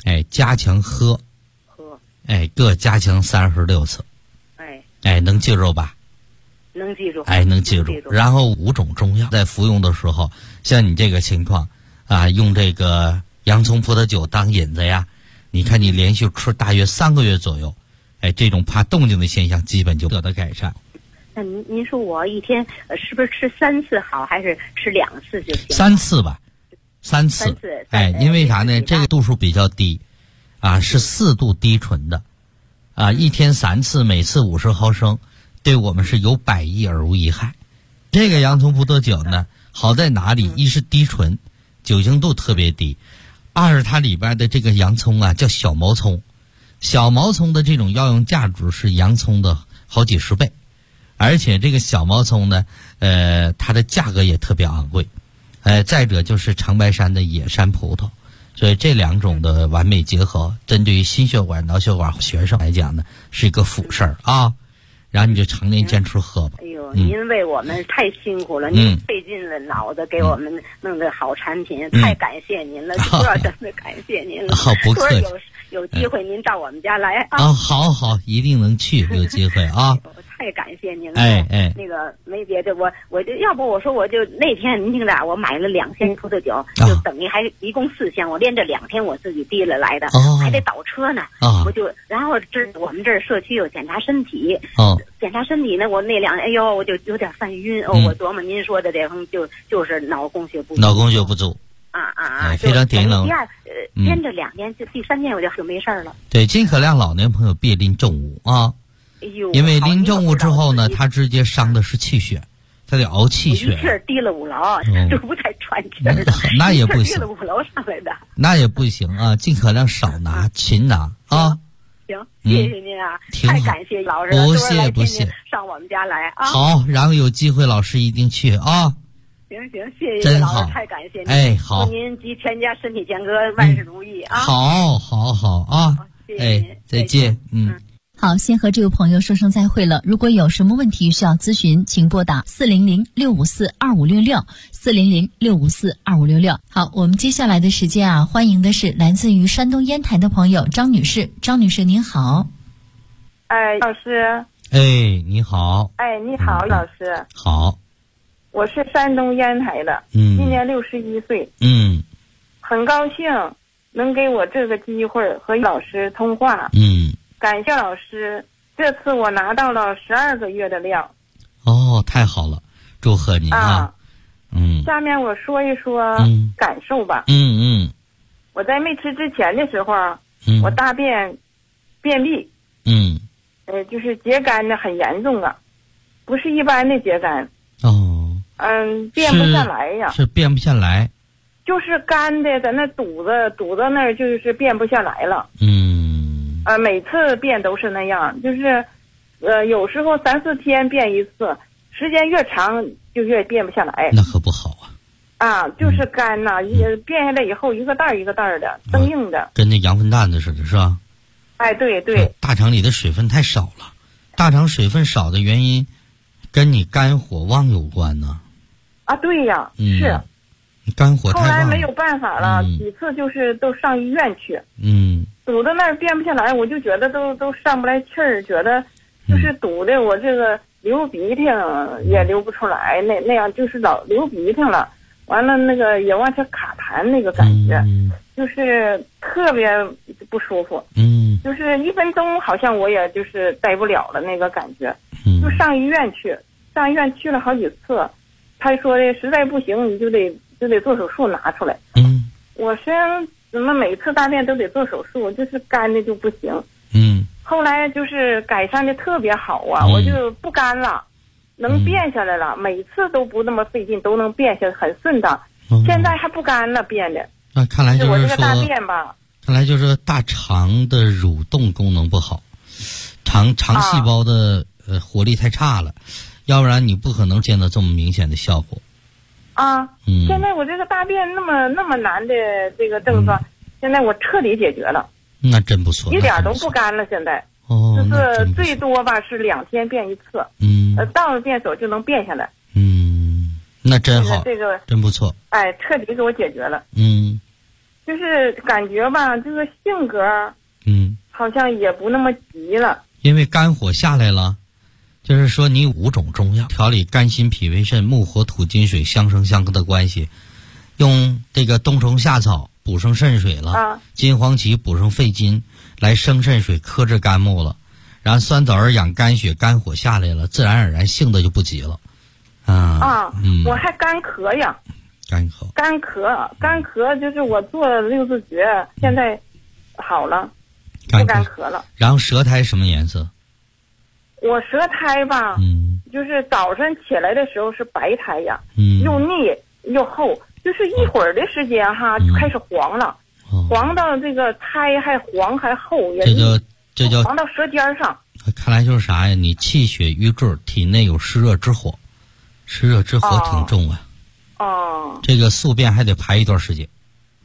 加强喝，各加强36次，能记住吧？ 能记住， 能记住。然后5种中药在服用的时候，像你这个情况啊，用这个洋葱葡萄酒当引子呀，你看你连续吃大约3个月左右，这种怕动静的现象基本就得到改善。 那您说我一天是不是吃3次好，还是吃2次就行 ？3次吧，3次。因为啥呢？这个度数比较低，是4度低醇的，一天3次，每次50毫升，对我们是有百益而无一害。这个洋葱葡萄酒呢，好在哪里？一是低醇，酒精度特别低；二是它里边的这个洋葱叫小毛葱，小毛葱的这种药用价值是洋葱的好几十倍。而且这个小毛葱呢，它的价格也特别昂贵，再者就是长白山的野山葡萄，所以这2种的完美结合，针对于心血管、脑血管学生来讲呢，是一个辅事儿啊。然后你就常年坚持喝吧。 您为我们太辛苦了，您费尽了脑子给我们弄的好产品，太感谢您了，多少真的感谢您了。 好，不客气。 有机会您到我们家来好，一定能去，有机会啊。 太感谢您了。那个没别的，我就要不我说我就那天您听着，我买了2箱葡萄酒，就等于还一共4箱，我连着2天我自己提了来的，还得倒车呢。我就然后我们这儿社区有检查身体，检查身体呢，我那我就有点犯晕。我琢磨您说的这就是脑供血不足。 非常典型。 连着2天，就第3天我就没事了。 对，尽可量老年朋友别临正午啊。因为临正午之后呢，他直接伤的是气血，他得熬气血。 一气儿提了5楼，就不太喘气儿。 那也不行。 提了5楼上来的。 那也不行啊，尽可量少拿，勤拿啊。 行，谢谢您啊，太感谢老师了，不谢， 上我们家来啊。 好，然后有机会老师一定去啊。 行，谢谢老师，太感谢您。 好， 祝您及全家身体健康，万事如意啊。 好啊， 谢谢您， 再见。 好，先和这位朋友说声再会了。如果有什么问题需要咨询，请拨打400-654-2566，400-654-2566。好，我们接下来的时间欢迎的是来自于山东烟台的朋友张女士。张女士您好。 老师。 你好。 你好，老师。 好。 我是山东烟台的，今年61岁。很高兴能给我这个机会和老师通话。感谢老师，这次我拿到了12个月的量。 太好了，祝贺你啊！ 下面我说一说感受吧。我在没吃之前的时候，我大便便秘，就是秸秆的很严重啊，不是一般的秸秆。便不下来呀。 是便不下来。 就是干的，在那堵在那儿，就是便不下来了。每次便都是那样，就是有时候3-4天便一次，时间越长就越便不下来。 那可不好啊。 就是干呐，便下来以后一个袋一个袋的，生硬的， 跟那羊粪蛋子似的，是吧？ 对。 大肠里的水分太少了，大肠水分少的原因跟你肝火旺有关呢。 对呀，是。 肝火太旺。 后来没有办法了，几次就是都上医院去。堵在那儿便不下来，我就觉得都上不来气儿，觉得就是堵的我这个流鼻涕也流不出来，那样就是老流鼻涕了。完了那个也往下卡痰那个感觉，就是特别不舒服。就是1分钟好像我也就是待不了了那个感觉。就上医院去了好几次，他说的实在不行你就得做手术拿出来。我虽然怎么每次大便都得做手术，就是干的就不行。后来就是改善的特别好啊，我就不干了，能便下来了，每次都不那么费劲，都能便下，很顺当。现在还不干了，便的。 那看来就是说， 我这个大便吧， 看来就是大肠的蠕动功能不好，肠细胞的活力太差了，要不然你不可能见到这么明显的效果。 现在我这个大便那么难的这个症状，现在我彻底解决了。 那真不错， 一点都不干了。现在就是最多吧是2天便一次。到了便所就能便下来。 那真好， 这个真不错。 彻底给我解决了。 就是感觉吧，这个性格，好像也不那么急了。 因为肝火下来了，就是说你5种中药调理肝心脾胃肾木火土金水相生相克的关系，用这个冬虫夏草补上肾水了，金黄芪补上肺金，来生肾水克制肝木了，然后酸枣儿养肝血，肝火下来了，自然而然性子就不急了。 我还干咳呀。 干咳就是我做了6字诀，现在好了，不干咳了。 然后舌苔什么颜色？ 我舌苔吧，就是早晨起来的时候是白苔呀，又腻又厚，就是一会儿的时间哈，就开始黄了，黄到这个苔还黄还厚，这叫黄到舌尖上。 看来就是啥呀？你气血瘀滞，体内有湿热之火，湿热之火挺重啊。这个宿便还得排一段时间。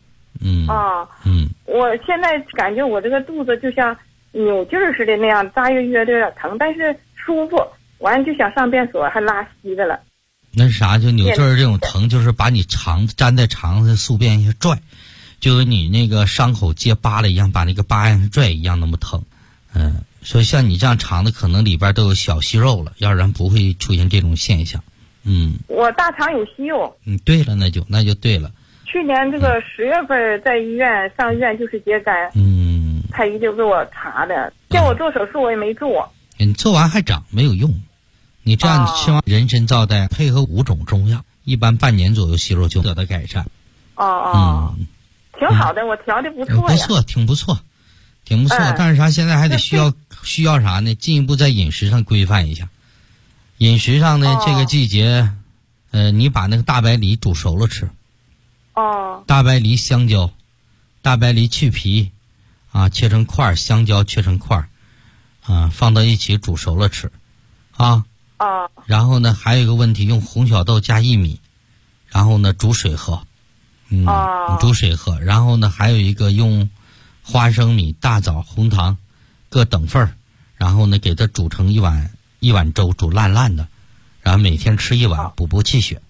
我现在感觉我这个肚子就像扭劲儿似的那样，扎约约的有点疼，但是舒服。完就想上便所，还拉稀的了。 那是啥？就扭劲儿这种疼，就是把你肠子粘在肠子宿便一下拽，就跟你那个伤口结疤了一样，把那个疤让它拽一样那么疼。所以像你这样肠子可能里边都有小息肉了，要不然不会出现这种现象。 我大肠有息肉。 对了，那就对了。 去年这个10月份在上医院就是疖肝，太医就给我查的，叫我做手术我也没做。 你做完还长没有用，你这样吃完人参皂苷配合5种中药，一般半年左右息肉就得到改善。 挺好的，我调的不错呀。 不错，挺不错。但是啥？现在还得需要啥呢？进一步在饮食上规范一下。饮食上呢，这个季节，你把那个大白梨煮熟了吃。大白梨、香蕉，大白梨去皮，切成块，香蕉切成块，放到一起煮熟了吃，然后呢，还有一个问题，用红小豆加薏米，然后呢煮水喝，煮水喝，然后呢还有一个用花生米、大枣、红糖各等份儿，然后呢给它煮成一碗粥，煮烂烂的，然后每天吃1碗，补气血。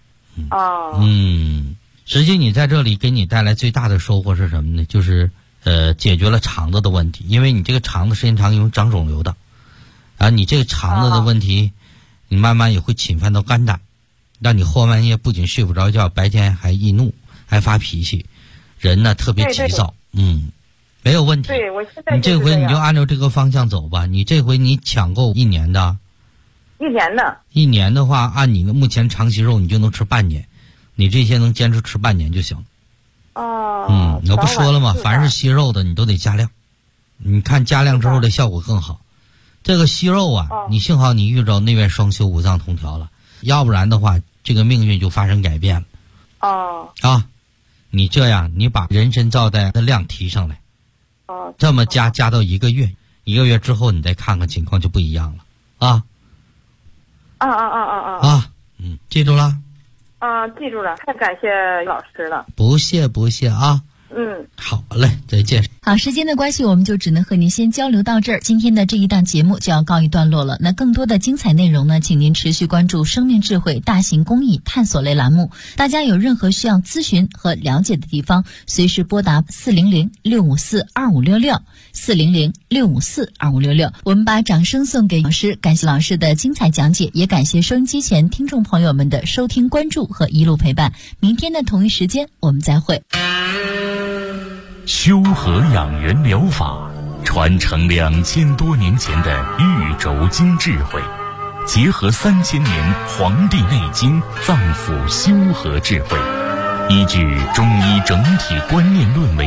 实际你在这里给你带来最大的收获是什么呢？就是解决了肠子的问题，因为你这个肠子时间长容易长肿瘤的，你这个肠子的问题，你慢慢也会侵犯到肝胆，让你后半夜不仅睡不着觉，白天还易怒，还发脾气，人呢特别急躁。没有问题。 对，我现在你这回你就按照这个方向走吧。你这回你抢购1年的。 1年的。 1年的话，按你的目前长息肉，你就能吃半年。你这些能坚持吃半年就行。我不说了吗？凡是息肉的你都得加量，你看加量之后的效果更好。这个息肉你幸好你遇着内外双修、五脏同调了，要不然的话这个命运就发生改变了。你这样，你把人参皂苷的量提上来，这么加到1个月，1个月之后你再看看情况就不一样了。记住了。 记住了，太感谢老师了。 不谢啊。好嘞，再见。 好，时间的关系，我们就只能和您先交流到这儿。今天的这一档节目就要告一段落了。那更多的精彩内容呢，请您持续关注生命智慧大型公益探索类栏目。大家有任何需要咨询和了解的地方，随时拨打400-654-2566 400-654-2566。我们把掌声送给老师，感谢老师的精彩讲解，也感谢收音机前听众朋友们的收听关注和一路陪伴。明天的同一时间我们再会。 修和养元疗法传承2000多年前的玉轴经智慧，结合3000年《黄帝内经》脏腑修和智慧，依据中医整体观念论为